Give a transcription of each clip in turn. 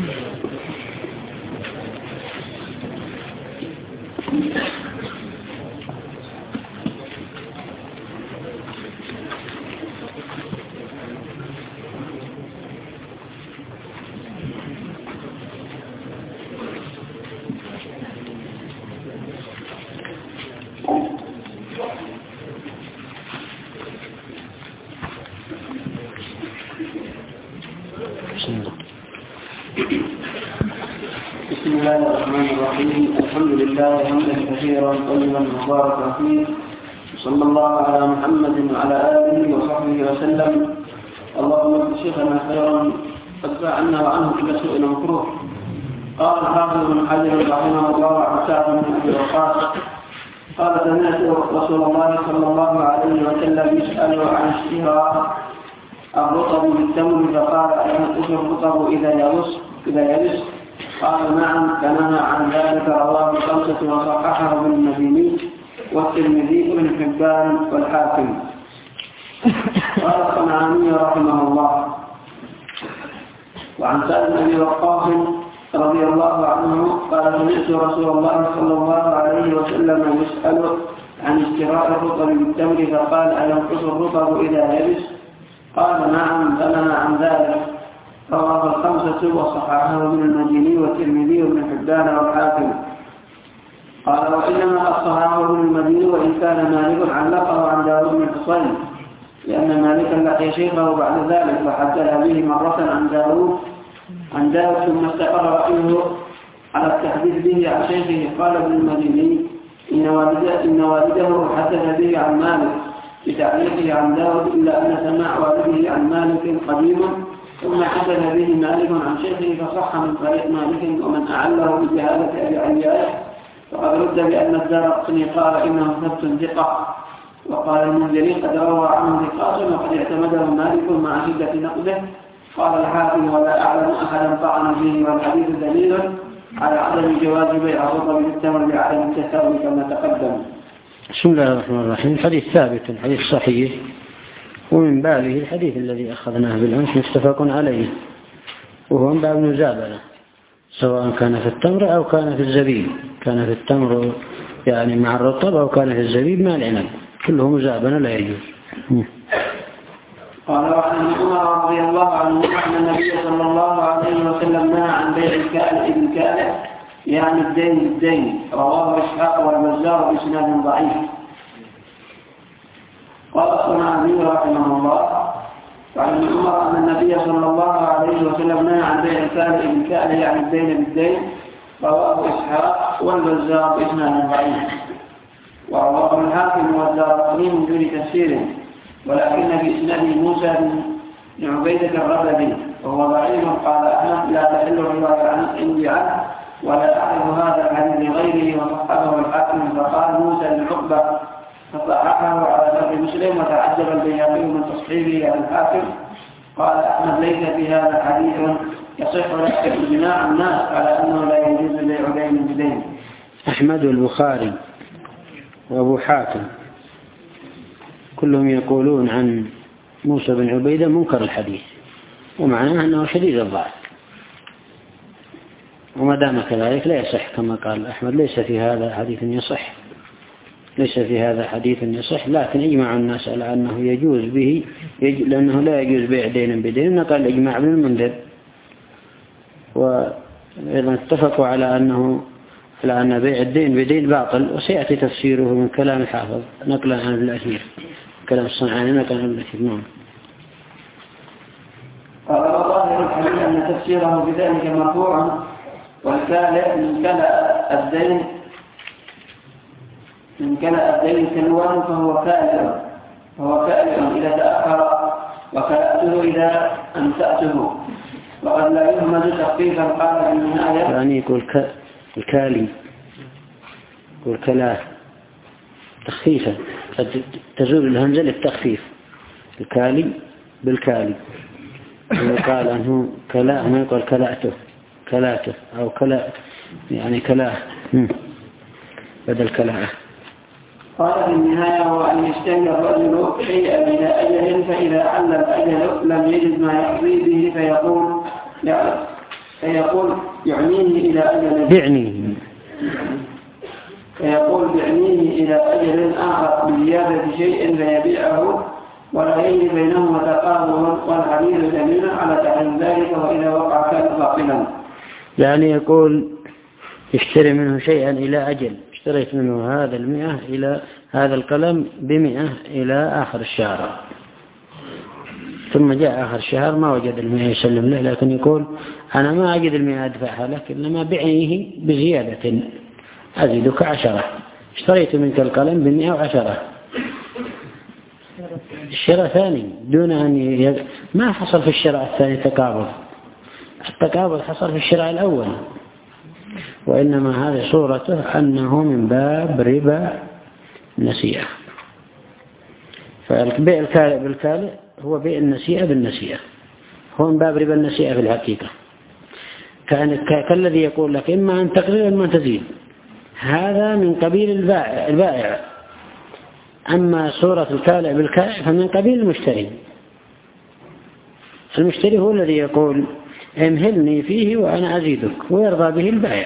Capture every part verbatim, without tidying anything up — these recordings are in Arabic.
بسم الله الرحمن الرحيم. الحمد لله حمدا كثيرا طيبا مباركا فيه، صلى الله على محمد وعلى آله وصحبه وسلم. اللهم اغفر شيخنا خيرا فادفع عنا وعنه كل سوء مكروه. قال الحافظ بن حجر رحمه الله عن سعد بن ابي وقاص قال سمعت رسول الله صلى الله عليه وسلم يسأل عن اشتراء الرطب بالتمر فقال أينقص الرطب إذا يبس إذا يبس قال نعم، فنهى عن ذلك. رواه الخمسة وصححه ابن المديني والترمذي وابن حبان والحاكم. قال الصنعاني رحمه الله وعن سعد بن ابي وقاص رضي الله عنه قال سمعت رسول الله صلى الله عليه وسلم يسأل عن اشتراء الرطب بالتمر فقال أينقص الرطب إذا يبس قال نعم، فنهى عن ذلك. رواه الخمسة وصححه ابن المديني والترمذي وابن حبان والحاكم. قال وإنما صححه ابن المديني وإن كان مالك علقه عن داود بن حصين، لأن مالكا لقي شيخه بعد ذلك فحدث به مرة عن داود عن داود ثم استقر رأيه على التحديث به عن شيخه. قال ابن المديني إن والده, إن والده حدث به عن مالك بتعليقه عن داود، إلا أن سماع والده عن مالك قديم ثم حدث به مالك عن شيخه فصح من طريق مالك. ومن أعله بجهالة أبي عياش فقد رد بأن الدارقطني قال إنه ثبت ثقة. وقال المنذري قد روى عنه ثقات وقد اعتمده مالك مع شدة نقده. قال الحاكم ولا أعلم أحدا طعن فيه، والحديث دليل على عدم جواز بيع الرطب بالتمر بعدم التساوي كما تقدم. بسم الله الرحمن الرحيم. الحديث ثابت، الحديث صحيح، ومن بابه الحديث الذي أخذناه بالأمس متفق عليه، وهو من باب المزابنة سواء كان في التمر أو كان في الزبيب. كان في التمر يعني مع الرطب أو كان في الزبيب مع العنب، كله مزابنة لا يجوز. قال وعن عمر رضي الله عنه أن النبي صلى الله عليه وسلم نهى عن بيع الكائن بالكائن يعني الدين بالدين. رواه إسحاق والبزار بإسناد ضعيف. قال الصنعاني رحمه الله وعن عمر أن النبي صلى الله عليه وسلم نهى عن بيع الكائن بالكائن يعني الدين بالدين. رواه إسحاق والبزار بإسناد ضعيف. ورواه الحاكم والدارقطني من دون تفسير، ولكن بإسناد موسى بن عبيدة الربذي وهو ضعيف. قال أحمد لا تحل الرواية عندي عنه ولا أعرف هذا الحديث لغيره، وصححه الحاكم فقال موسى بن عقبة فصححه على شرط مسلم. وتعجب البيهقي من تصحيحه عن الحاكم. قال أحمد ليس في هذا حديث يصح لك إجماع الناس على أنه لا يجوز بيع دين بدين. أحمد والبخاري وأبو حاتم كلهم يقولون عن موسى بن عبيدة منكر الحديث، ومعناه أنه شديد الضعف، وما دام كذلك لا يصح كما قال أحمد. ليس في هذا حديث يصح، ليس في هذا حديث يصح، لكن إجماع الناس على أنه يجوز به يج... لأنه لا يجوز بيع دين بدين. نقل إجماع ابن المنذر، وأيضا اتفقوا على أنه على أن بيع الدين بدين باطل، وسيأتي تفسيره من كلام الحافظ نقلا عن الأثير، كلام الصنعاني نقلا عن الأثير. نعم. قال الله الحديث أن تفسيره بذلك مرفوع، والكالئ من كلأ الدين من كلأ الدين كالوان فهو كالئ فهو كالئ إذا تأخر، وكلأته إذا أمسأته. وقد لا يهمز تخفيفا. قال في النهاية يعني يقول ك... الكالي يقول كلاه تخفيفا، تزول الهمزة للتخفيف. الكالي بالكالي، وقال أنه كلاه ما يقول كلاته كلاته أو كلا يعني كلاه بدل كلاه. قال في النهاية وأن يشتري الرجل شيئا إلى أجل، فإذا حل الأجل لم يجد ما يقضي به فيقول فيقول يعنيه إلى أجل بيعنيه فيقول بعنيه إلى أجل آخر بزيادة شيء فيبيعه ولا يجري بينهما تقابل، والحديث دليل على تحريم ذلك وإذا وقع كان باطلا. يعني يقول اشتري منه شيئا إلى أجل، اشتريت منه هذا المئة إلى هذا القلم بمئة إلى آخر الشهر، ثم جاء آخر الشهر ما وجد المئة يسلم له، لكن يقول أنا ما أجد المئة أدفعها لك، إنما بعنيه بزيادة أزيدك عشرة، اشتريت منك القلم بمئة وعشرة. الشراء ثاني دون أن ي... ما حصل في الشراء الثاني تقابل، التقابل حصل في الشراء الأول، وإنما هذه صورته أنه من باب ربا النسيئة. فالبيع الكالئ بالكالئ هو بيع النسيئة بالنسيئة، هو من باب ربا النسيئة في الحقيقة. كان كالذي يقول لك إما أن تقرر إما أن تزيد، هذا من قبيل البائع, البائع. أما صورة الكالئ بالكالئ فمن قبيل المشتري. المشتري هو الذي يقول امهلني فيه وأنا أزيدك، ويرضى به البائع.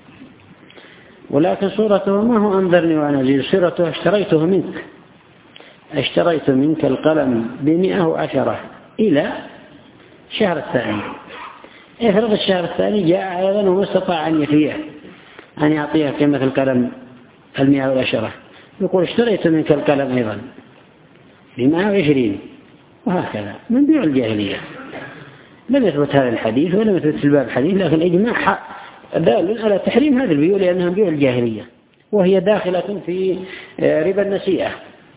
ولكن صورته ما هو أنظرني وأنا أزيد، صورته اشتريته منك، اشتريت منك القلم بمئة وعشرة إلى شهر الثاني. افرض الشهر الثاني جاء أيضا وما استطاع أن يفيه أن يعطيه قيمة القلم المئة والعشرة، يقول اشتريت منك القلم أيضا بمئة وعشرين، وهكذا من بيع الجاهلية. لم يثبت هذا الحديث ولم يثبت في الباب الحديث، لكن إجماع دال على تحريم هذا البيوع لأنها بيع الجاهلية، وهي داخلة في ربا النسيئة.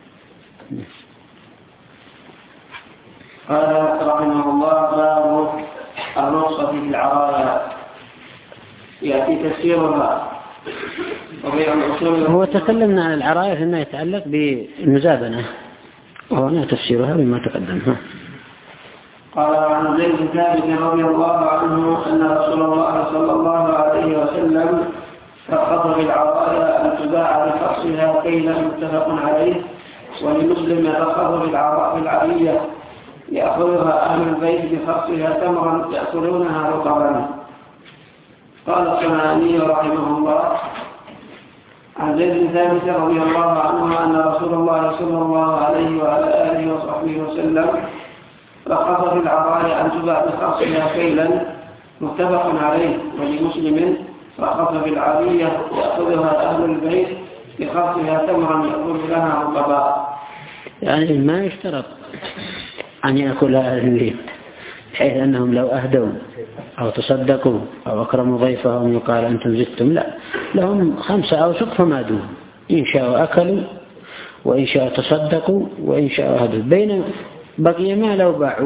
قال رحمه الله باب الرخصة في العرايا، يأتي تفسيرها وبيع الأصول. هو تكلمنا عن العرايا فيما يتعلق بالمزابنة، وهنا تفسيرها بما تقدم. قال عن زيد بن ثابت رضي الله عنه أن رسول الله صلى الله عليه وسلم رخص في العرايا أن تباع بخصها كيلا متفق عليه، ولمسلم رخص في العرية يأخذها أهل البيت بخصها تمرا يأكلونها رطبا. قال الصنعاني رحمه الله عن زيد بن ثابت رضي الله عنه أن رسول الله صلى الله عليه وعلى آله وصحبه وسلم رخص في العرايا أن تباع بخصها كيلا متفق عليه، ولمسلم رخص في العرية يأخذها أهل البيت بخصها تمرا يأكل لها رطبا. يعني ما يشترط أن يأكلها أهل البيت، بحيث أنهم لو أهدوا أو تصدقوا أو أكرموا ضيفهم يقال أنتم زدتم، لا، لهم خمسة أوسق فما دون، إن شاءوا أكلوا وإن شاءوا تصدقوا وإن شاءوا هدوا، بين بقي ما لو باعوا.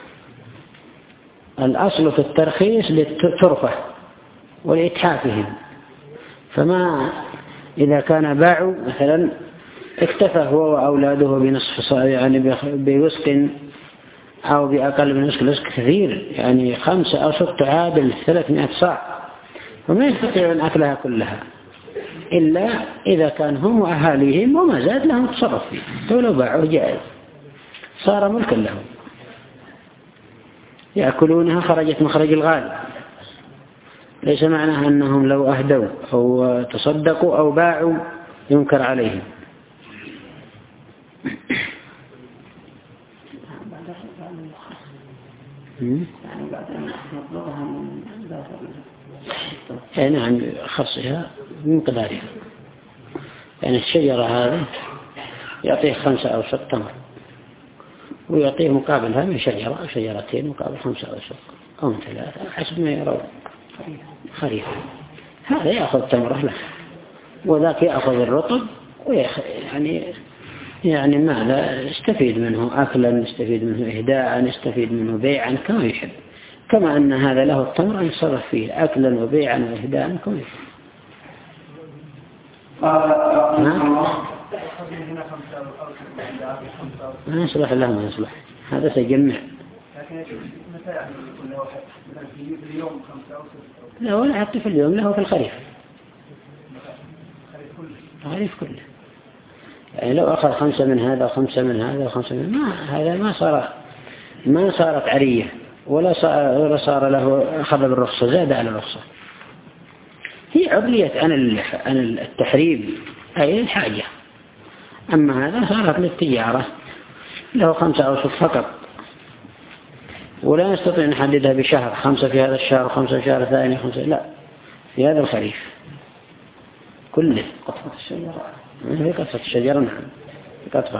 الأصل في الترخيص للترفة ولإتحافهم، فما إذا كان باعوا مثلا اكتفى هو وأولاده بنصف صاع، يعني بوسق أو بأقل من وسق، الوسق كثير، يعني خمسة أوسق تعادل ثلاثمائة صاع، وما يستطيعون أكلها كلها إلا إذا كان هم وأهاليهم وما زاد لهم تصرف فيه، ولو باعوا جائز صار ملكا لهم، يأكلونها خرجت مخرج الغالب. ليس معناها أنهم لو أهدوا أو تصدقوا أو باعوا ينكر عليهم. يعني نعم خصها من قدارها، يعني الشجرة هذه يعطيه خمسة أو ست تمر، ويعطيه مقابلها من شجرة أو شجرتين مقابل خمسة أو ست أو من ثلاثة حسب ما يرون خريفة. هذا يأخذ تمره له، وذاك يأخذ الرطب، ويعني يعني ماذا يستفيد منه أكلا، يستفيد منه إهداء، يستفيد منه بيعا كما يحب، كما أن هذا له التمر أن يصرف فيه أكلا وبيعا وإهداء كما يحب. ما يصلح له، ما يصلح، هذا سيجمع. لا، ولا حتى في اليوم، له في الخريف، الخريف كله. يعني لو أخذ خمسة من هذا وخمسة من هذا وخمسة من ما هذا ما صار ما صارت عرية، ولا صار, ولا صار له أخذ بالرخصة، زاد على الرخصة. هي عرية عن التحريم أي الحاجة. أما هذا صارت للتجارة، له خمسة أوسق فقط، ولا نستطيع نحددها بشهر، خمسة في هذا الشهر وخمسة في شهر ثاني، خمسة لا، في هذا الخريف كله. قطفة الشجرة في قطفة الشجرة، نعم في قطفة.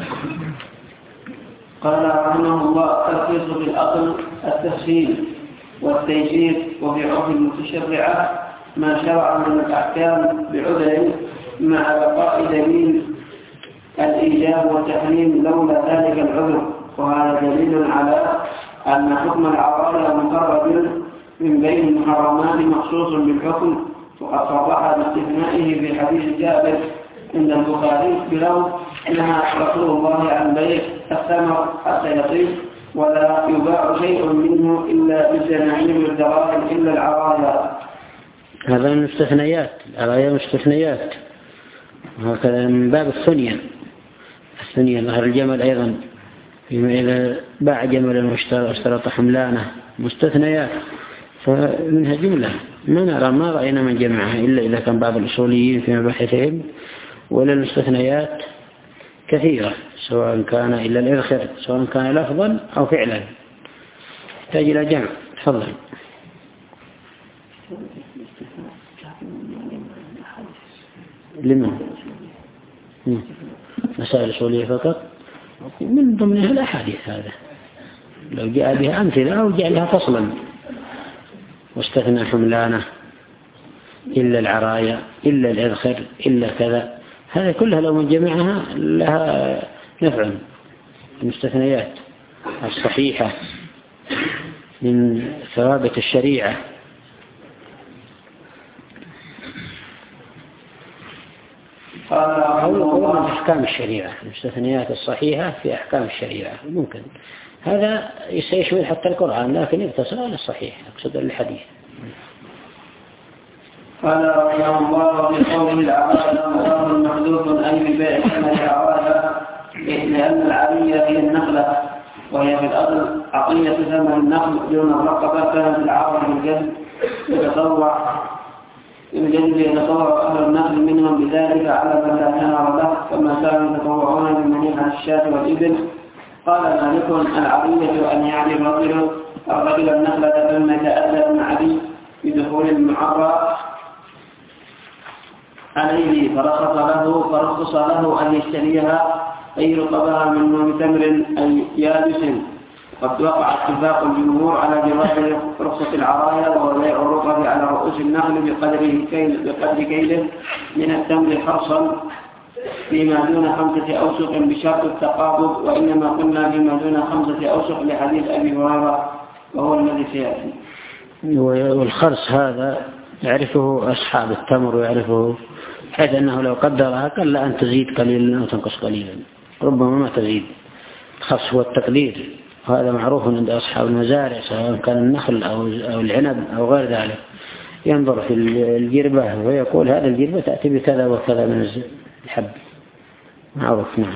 قال رحمه الله: الترخيص في الأصل التسهيل والتيسير، وفي عرف المتشرعة ما شرع من الأحكام بعذر مع بقاء دليل الإيجاب والتحريم لولا ذلك العذر. وهذا دليل على أن حكم العرايا مخرج من بين المحرمات مخصوص بالحكم، وقد صرح باستثنائه في حديث جابر عند البخاري بلفظ: نهى رسول الله عن بيع الثمر حتى يطيب ولا يباع شيء منه إلا بالدنانير والدراهم إلا العرايا. هذا من المستثنيات، العرايا مستثنيات، وهكذا من باب الثنية. الثنية ظهر الجمل أيضا، إذا باع جملا واشترط حملانه مستثنيات، فمنها جملة ما نرى ما رأينا من جمعها إلا إذا كان بعض الأصوليين في مباحثهم. ولا المستثنيات كثيرة، سواء كان إلا الإذخر، سواء كان لفظا أو فعلا، يحتاج إلى جمع. تفضل. لمن؟ مسائل أصولية فقط، من ضمنها الأحاديث. هذا لو جاء بها أمثلة أو جاء لها فصلا: واستثنى حملانه إلا العرايا إلا الإذخر إلا كذا، هذا كلها لو من جميعها لها نفع. المستثنيات الصحيحة من ثوابت الشريعة. أو من أحكام الشريعة، المستثنيات الصحيحة في أحكام الشريعة ممكن. هذا يشمل حتى القرآن، لكن يقتصر على الصحيح، أقصد الحديث. قال رحمه الله: في قوله العرايا مضاف محذوف أي ببيع ثمن العرايا، لأن العرية هي النخلة، وهي في الأصل عطية ثمن النخل دون الرقبة. كانت العرايا بالجد يتطوع بالجد يتطوع أهل النخل منهم بذلك على من لا ثمر له، كما كانوا يتطوعون بالمنيع عن الشاة والإبل. قال مالك: العرية أن يعني الرجل الرجل النخلة ثم يتأذى بن علي بدخول المعرى عليه، فرخص له فرخص له أن يشتريها أي رقبها من تمر أي يابس. قد وقع اتفاق الجمهور على جواز رخصة العرايا، وهو بيع الرقب على رؤوس النخل بقدر كيل بقدر كيله من التمر حرصا فيما دون خمسة أوسق بشرط التقابض، وإنما قلنا فيما دون خمسة أوسق لحديث أبي هريرة وهو الذي سيأتي. والخرص هذا يعرفه أصحاب التمر، ويعرفه حيث أنه لو قدرها قال لا أن تزيد قليلا أو تنقص قليلا، ربما ما تزيد. الخرص هو التقدير، وهذا معروف عند أصحاب المزارع، سواء كان النخل أو العنب أو غير ذلك. ينظر في الجربة ويقول هذا الجربة تأتي بكذا وكذا من الحب، معروف. نعم.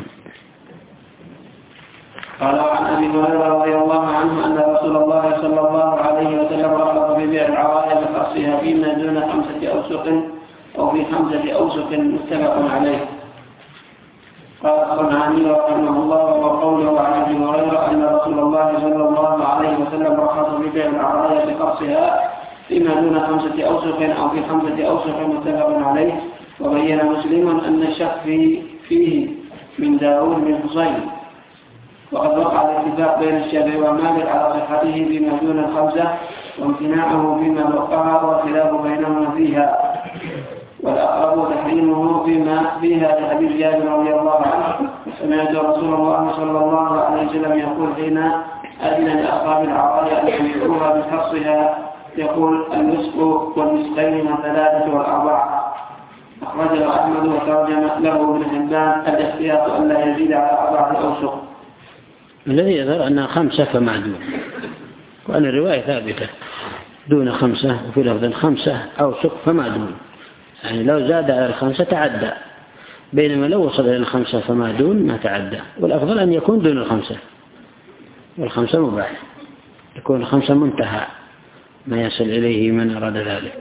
قال عن أبي هريرة رضي الله عنه أن رسول الله صلى الله عليه وسلم رخص في بيع العرايا بخصها فيما دون خمسة أوسق أو في خمسة أوسق، متفق عليه. قال الصنعاني رحمه الله: وقوله عن أبي هريرة أن رسول الله صلى الله عليه وسلم رخص في بيع العرايا بخصها فيما دون خمسة أوسق أو في خمسة أوسق، متفق عليه. وبين مسلم أن الشك فيه من داود بن حصين، وقد وقع الاتفاق بين الشافعي ومالك على صحته فيما دون الخمسة وامتناعه فيما وقع، والخلاف بينهما فيها، والأقرب تحريمه فيما فيها لحديث جابر رضي الله عنه: سمعت رسول الله صلى الله عليه وسلم يقول حين أذن لأصحاب العرايا أن يبيعوها بخصها، يقول: النصف والنصفين والثلاثة والأربعة. أخرجه أحمد وترجم له ابن حبان: الاحتياط أن لا يزيد على أربعة أوسق. الذي يظهر أنها خمسة فما دون، وأن الرواية ثابتة دون خمسة، وفي لفظ خمسة أوسق فما دون، يعني لو زاد على الخمسة تعدى، بينما لو وصل إلى الخمسة فما دون ما تعدى. والأفضل أن يكون دون الخمسة، والخمسة مباح. يكون خمسة منتهى ما يصل إليه من أراد ذلك.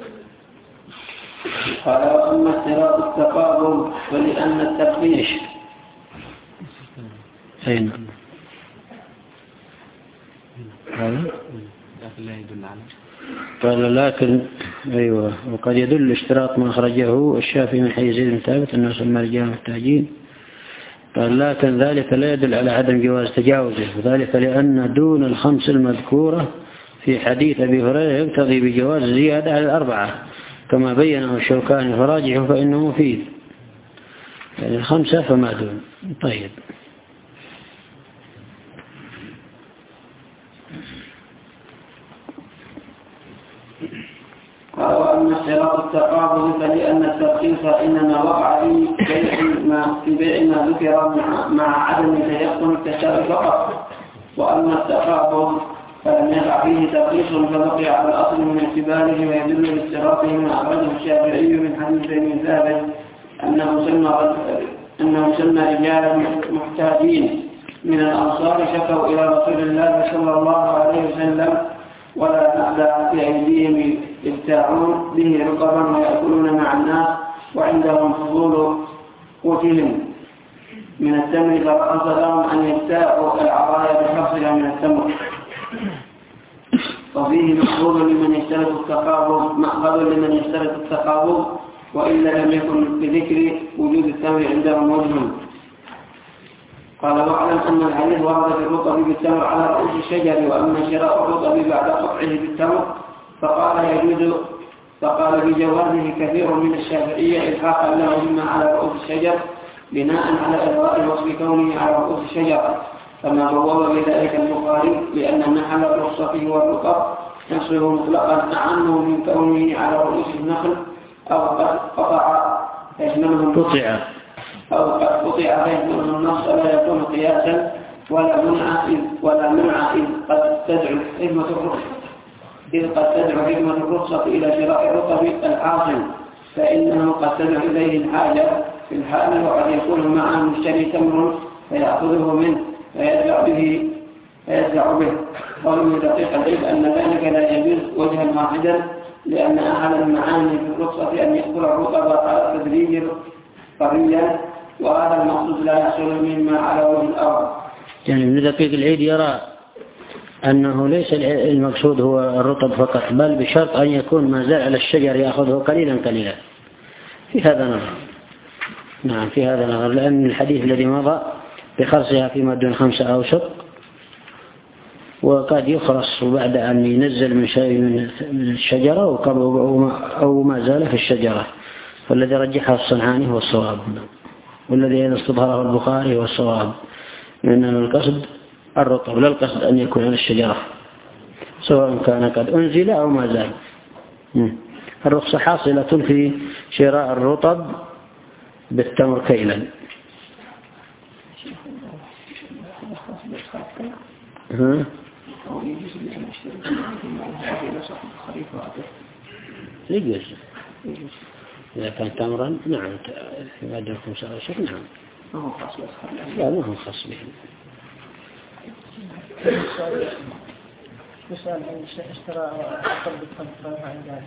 قال وأما اشتراط التقابل فلأن التقدير أين هذا لا يدل على قال لكن أيوة وقد يدل اشتراط ما أخرجه الشافعي من حيث زيد بن ثابت أنه سمى رجال محتاجين. قال لكن ذلك لا يدل على عدم جواز تجاوزه، وذلك لأن دون الخمس المذكورة في حديث أبي هريرة يقتضي بجواز زيادة على الأربعة كما بينه الشوكاني، فراجعه فإنه مفيد، يعني الخمسة فما دون. طيب قال وأما اشتراط التقابل فلأن الترخيص إنما وقع في بيع ما في بيع ما ذكر مع عدم تيقن التشابه فقط، وأما التقابل فلم يقع فيه ترخيص فبقي على الأصل من اعتباره، ويدل باشتراطه ما أخرجه الشافعي من حديث ابن ثابت أنه سمى أنه سمى رجالا محتاجين من الأنصار شكوا إلى رسول الله صلى الله عليه وسلم ولا نخدع في أيديهم يبتاعون به رقبا ويأكلون مع الناس وعندهم فضول قوتهم من التمر، فرخص لهم أن يبتاعوا العطايا بحصلها من التمر. وفيه مأخوذ لمن يشترط التقابض مأخذ لمن يشترط التقابض وإلا لم يكن بذكر وجود التمر عندهم وجه. قال واعلم أن الحديث ورد في الرطب بالتمر على رؤوس الشجر، وأما شراء الرطب بعد قطعه بالتمر فقال يجوز فقال بجوازه كثير من الشافعية إلحاقا لهما على رؤوس الشجر بناء على إلغاء وصف كونه على رؤوس الشجر، كما بوّب بذلك البخاري لأن محل الرخصة هو الرطب يصله مطلقا عنه من كونه على رؤوس النخل أو قد قطع يشمله قطع أو قد قطع فيشمله النص لا يكون قياسا ولا منع إذ ولا منع إذ قد تدعو حكمة الرخصة إذ قد تدعو حكمة الرخصة إلى شراء الرطب العاصم، فإنه قد تدعو إليه الحاجة في الحال، وقد يكون معه مشتري تمر فيأخذه منه فيدفع به فيدفع به. ومن دقيق العلم أن ذلك لا يجوز وجها واحدا، لأن أحد المعاني في الرخصة أن يأكل الرطب على تدريج طريا، وهذا المقصود لا يحصل مما على وجه الأرض. يعني ابن دقيق العيد يرى أنه ليس المقصود هو الرطب فقط، بل بشرط أن يكون ما زال على الشجر يأخذه قليلا قليلا. في هذا نظر. نعم في هذا نظر، لأن الحديث الذي مضى بخرصها فيما دون خمسة أوسق، وقد يخرص بعد أن ينزل من شيء من الشجرة أو ما زال في الشجرة، فالذي رجحه الصنعاني هو الصواب، والذي إذا استظهره البخاري هو الصواب، لأن القصد الرطب لا القصد أن يكون على الشجرة سواء كان قد أنزل أو ما زال. الرخصة حاصلة في شراء الرطب بالتمر كيلا. ها؟ يجوز إذا كان تمرا نعم في بعد الخمسة أو شيء نعم لا ما هو خاص به. يسأل عن اشتراء الرطب بالتمر عن ذلك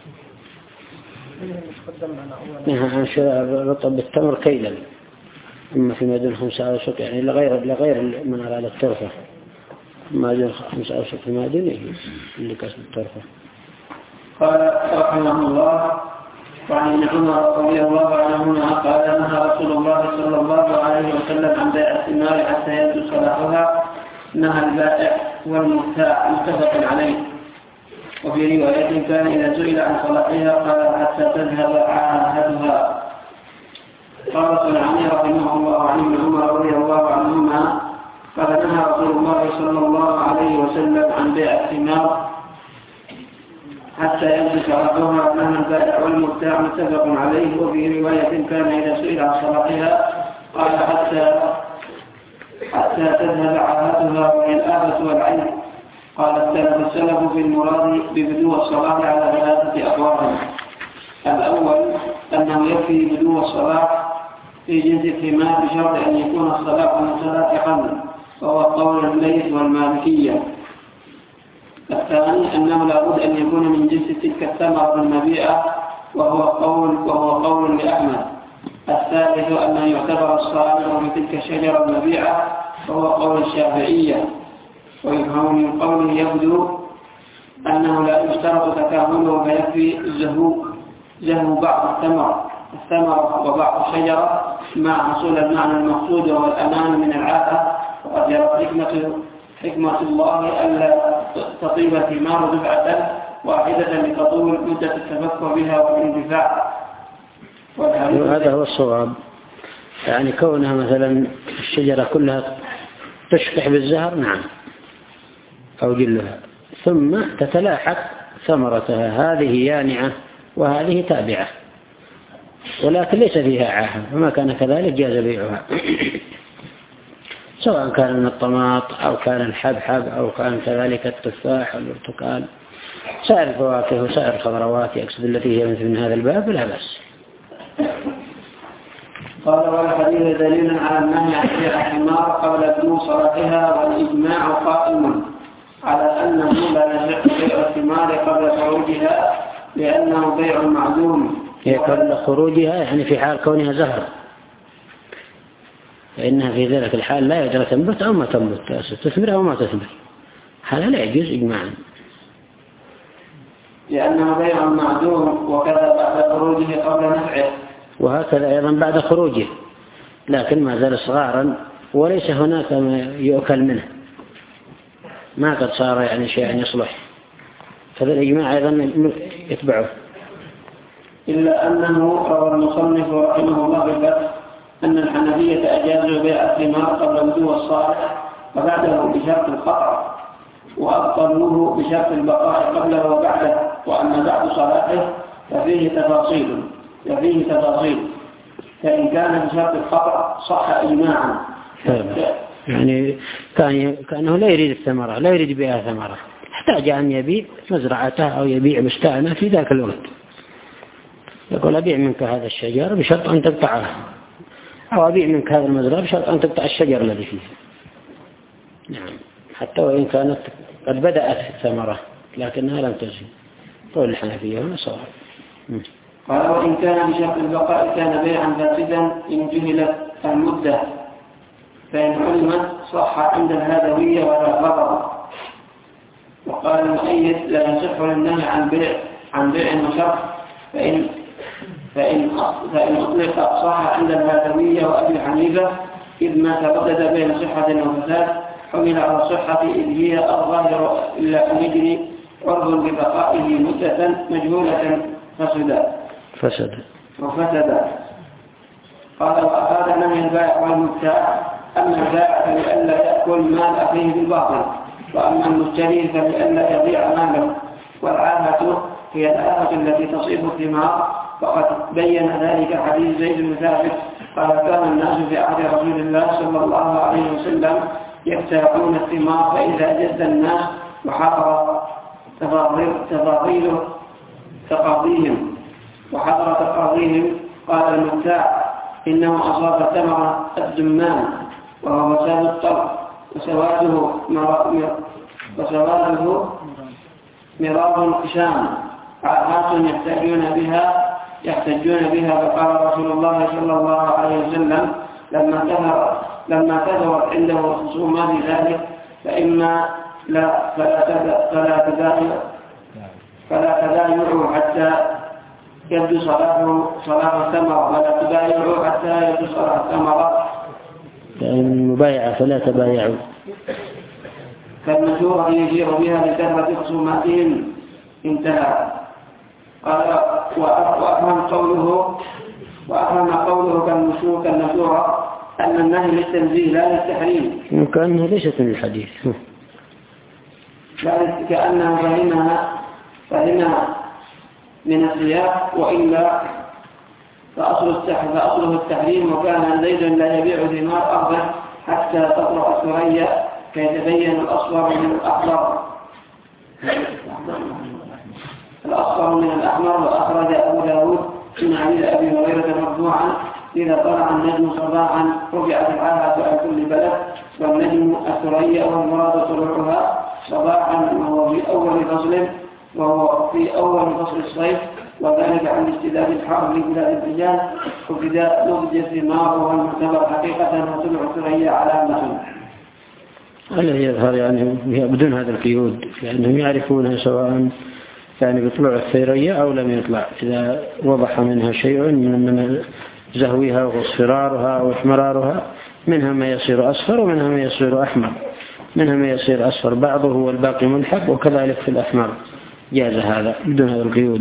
متقدم معنا أولا. عن شراء الرطب بالتمر كيلا، أما فيما دون خمسة أو شيء يعني لغير لغير من أراد الترفة، ما دون خمسة أو شيء فيما دون يجوز اللي كسب الترفة. قال رحمه الله وعن ابن عمر رضي الله عنهما قال نهى رسول الله صلى الله عليه وسلم عن بيع الثمار حتى يبدو صلاحها، نهى البائع والمبتاع متفق عليه. وفي رواية كان إذا سئل عن صلاحها قال حتى تذهب عاهدها. قال صنعاني رحمه الله عن ابن عمر رضي الله عنهما قال نهى رسول الله صلى الله عليه وسلم عن بيع الثمار حتى يمسك صلاحها، نهى البائع والمبتاع متفق عليه. وفي رواية كان إذا سئل عن صلاحها قال حتى حتى تذهب عاهتها وهي الآفة والعين. قال اختلف السلف في المراد ببدو الصلاة على ثلاثة أقوال. الأول أنه يكفي بدو الصلاة في جنس الثمار بشرط أن يكون الصلاة متلاحقا، وهو قول الليث والمالكية. الثاني أنه لابد أن يكون من جنس تلك الثمرة المبيعة وهو قول وهو قول لأحمد. الثالث أنه يعتبر الصالح من تلك الشجرة المبيعة وهو قول الشافعية. ويفهم من قوله يبدو أنه لا يشترط تكامله فيكفي زهو زهو بعض الثمر الثمر وبعض الشجرة مع حصول المعنى المقصود وهو الأمان من العافية. وقد جرت حكمة حكمة الله ألا تطيب الثمار دفعة واحدة لتطول مدة التفكر بها والانتفاع. وهذا هو الصواب، يعني كونها مثلا الشجرة كلها تشبح بالزهر نعم أو جلها ثم تتلاحق ثمرتها، هذه يانعة وهذه تابعة، ولكن ليس فيها عاهة، وما كان كذلك جاز بيعها سواء كان من الطماط أو كان الحبحب أو كان كذلك التفاح والبرتقال، سائر الفواكه وسائر الخضروات يقصد التي هي مثل من هذا الباب لا بأس. قال والحديث دليل على النهي عن بيع الحمار قبل بدو صلاحها، والإجماع قائم على أنه لا يصح بيع الثمار قبل خروجها لأنه بيع معدوم. قبل خروجها يعني في حال كونها زهر، فإنها في ذلك الحال لا يجرى تنبت أو ما تنبت، تثمر أو ما تثمر، هذا لا يجوز إجماعا لأنه بيع معدوم، وكذا بعد خروجه قبل نفعه، وهكذا أيضا بعد خروجه، لكن ما زال صغارا وليس هناك ما يؤكل منه، ما قد صار يعني شيء يصلح، فذا الإجماع أيضا يتبعه. إلا أنه روى المصنف رحمه الله بالفتح أن الحنفية أجازوا بيع الثمار قبل بدو الصالح وبعده بشرط القطع، وأبطلوه بشرط البقاء قبله وبعده، وأما بعد صلاحه ففيه تفاصيل ففيه تفاصيل فإن كان بشرط القطع صح إجماعا. يعني كان كأنه لا يريد الثمرة، لا يريد بيع ثمرة، احتاج أن يبيع مزرعته أو يبيع بستانه في ذاك الوقت، يقول أبيع منك هذا الشجر بشرط أن تقطعه، أو أبيع منك هذا المزرعة بشرط أن تقطع الشجر الذي فيه. نعم، حتى وإن كانت قد بدأت الثمرة لكنها لم تزل. قول الحنفية هنا صواب. قال وإن كان بشرط البقاء كان بيعا فاسدا إن جهلت المدة، فإن علمت صح عند الهدوية ولا ضرر. وقال المؤيد لا يصح للنهي عن بيع عن بيع وشرط، فإن فإن فإن أطلق صح عند الهدوية وأبي حنيفة، إذ ما تردد بين صحة وفساد حمل على الصحة إذ هي الظاهر إلا أن يجري عرض ببقائه مدة مجهولة فسد فسد وفسد. قال وأفاد نهي البائع والمبتاع أن البائع لئلا يأكل مال أخيه بالباطل، وأما المشتري فلئلا يضيع ماله. والعافة هي الآفة التي تصيب الثمار، وقد بين ذلك حديث زيد بن ثابت قال كان الناس في عهد رسول الله صلى الله عليه وسلم يبتاعون الثمار، فإذا جد الناس وحضر تفاضيل تقاضيهم وحضر تقاضيهم قال المبتاع إنه أصاب ثمر الدمان وهو فساد الطلب، وسواده وسواده مراب شام عاهات يحتاجون بها يحتجون بها. فقال رسول الله صلى الله عليه وسلم لما كثر لما كثرت عنده خصومات ذلك فإما لا فلا تداعوا فلا تداعوا حتى يبدو صلاحه صلاح الثمر، ولا تداعوا حتى يبدو صلاح الثمر. المبايعة فلا تبايعوا، فالمشورة يشير بها لكثرة خصوماتهم. انتهى. قال وأفهم قوله وأفهم قوله كالمشورة كالمشورة أن النهي للتنزيه لا للتحريم، وكأنها ليست من الحديث، كأنها فهمها فهمها من السياق، وإلا فأصله التحريم. وكان زيد لا يبيع ثمار أرضه حتى تطلع الثريا فيتبين الأصفر من الأحمر الأصفر من الأحمر. وأخرج أبو داود من حديث أبي هريرة مرفوعا إذا طلع النجم صباحا رفعت العاهة عن كل بلد، والنجم الثريا والمراد طلوعها صباحا وهو في أول فصل وهو في أول فصل الصيف، وذلك عن اشتداد الحر في بلاد الرجال وابتداء نضج الثمار وهو المعتبر حقيقة وطلوع الثريا علامة. الذي يظهر يعني بدون هذا القيود لأنهم يعرفونها سواء يعني بطلوع الثريا أو لم يطلع، إذا وضح منها شيء من زهوها واصفرارها واحمرارها منها ما يصير أصفر ومنها ما يصير أحمر، منها ما يصير أصفر بعضه والباقي ملحق، وكذلك في الأحمر جاز هذا بدون هذا القيود.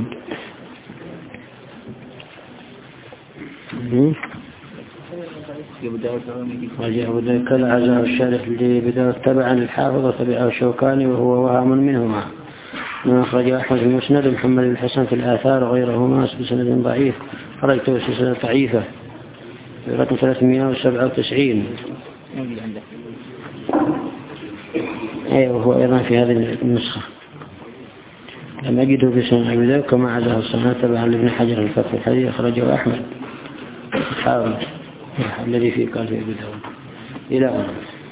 كذا عزاه الشارح لبداية تبعا الحافظ وتبعه الشوكاني وهو وهام منهما، من أخرج أحمد في المسند محمد الحسن في الآثار وغيرهما بسند ضعيف، خرجته في سنة ضعيفة رقم ثلاثمائة وسبعة وتسعين. أيوه هو أيضا في هذه النسخة لم أجده في سنة أبي داود كما عزاه السنة تبعا لابن حجر الفتح الحديث أخرجه أحمد حاول الذي فيه قال في أبي داود إلى أن